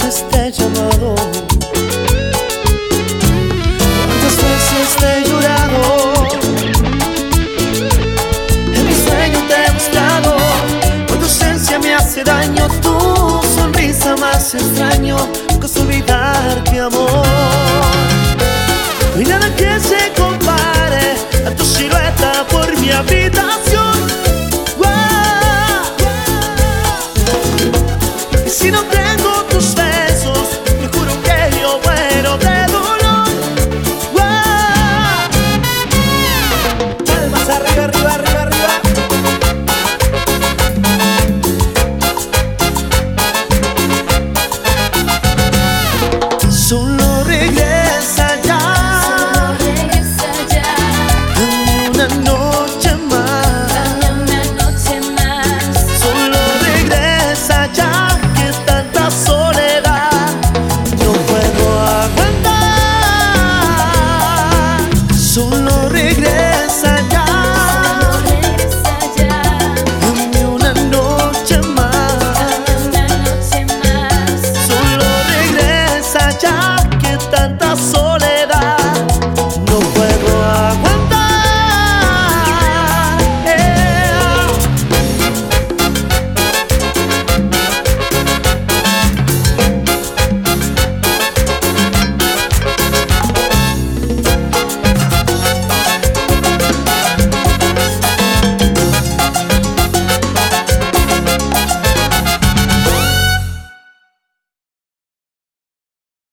veces te he llamado, cuántas veces te he llorado, en mi sueño te he buscado, cuando tu ausencia me hace daño, tu sonrisa más extraño, nunca sé olvidarte, amor. No hay nada que se compare a tu silueta por mi habitación. Y si no tengo tus besos,